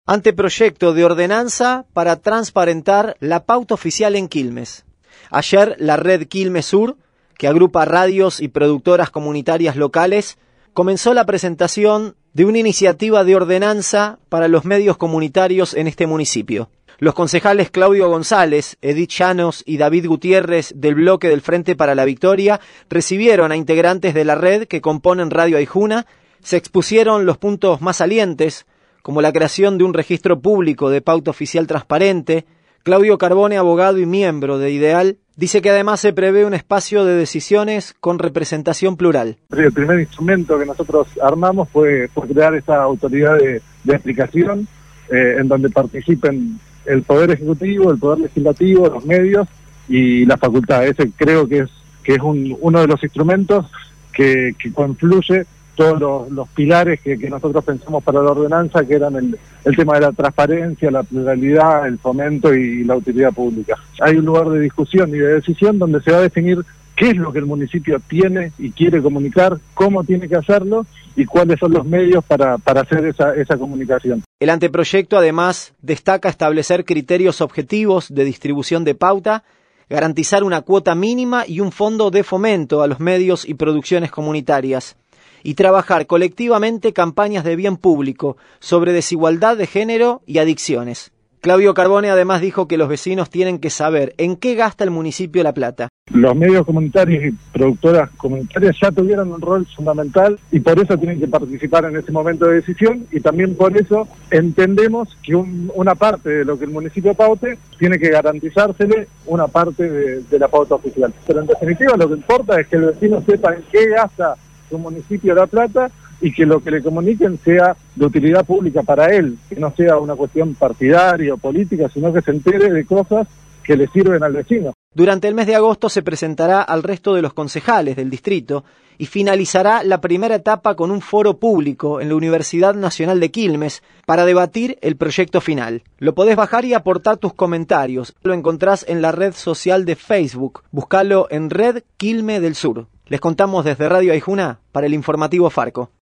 Anteproyecto de ordenanza para transparentar la pauta oficial en Quilmes. Ayer la red Quilmes Sur, que agrupa radios y productoras comunitarias locales, comenzó la presentación de una iniciativa de ordenanza para los medios comunitarios en este municipio. Los concejales Claudio González, Edith Llanos y David Gutiérrez del bloque del Frente para la Victoria recibieron a integrantes de la red que componen Radio Aijuna. Se expusieron los puntos más salientes, como la creación de un registro público de pauta oficial transparente. Claudio Carbone, abogado y miembro de Ideal, dice que además se prevé un espacio de decisiones con representación plural. El primer instrumento que nosotros armamos fue crear esa autoridad de aplicación en donde participen el Poder Ejecutivo, el Poder Legislativo, los medios y la facultad. Ese creo que es uno de los instrumentos que confluye todos los pilares que nosotros pensamos para la ordenanza, que eran el tema de la transparencia, la pluralidad, el fomento y la utilidad pública. Hay un lugar de discusión y de decisión donde se va a definir qué es lo que el municipio tiene y quiere comunicar, cómo tiene que hacerlo y cuáles son los medios para hacer esa comunicación. El anteproyecto además destaca establecer criterios objetivos de distribución de pauta, garantizar una cuota mínima y un fondo de fomento a los medios y producciones comunitarias, y trabajar colectivamente campañas de bien público sobre desigualdad de género y adicciones. Claudio Carbone además dijo que los vecinos tienen que saber en qué gasta el municipio la plata. Los medios comunitarios y productoras comunitarias ya tuvieron un rol fundamental y por eso tienen que participar en ese momento de decisión, y también por eso entendemos que una parte de lo que el municipio paute tiene que garantizársele una parte de la pauta oficial. Pero en definitiva lo que importa es que el vecino sepa en qué gasta su municipio la plata y que lo que le comuniquen sea de utilidad pública para él, que no sea una cuestión partidaria o política, sino que se entere de cosas que le sirven al vecino. Durante el mes de agosto se presentará al resto de los concejales del distrito y finalizará la primera etapa con un foro público en la Universidad Nacional de Quilmes para debatir el proyecto final. Lo podés bajar y aportar tus comentarios. Lo encontrás en la red social de Facebook. Búscalo en Red Quilmes del Sur. Les contamos desde Radio Aijuna para el informativo Farco.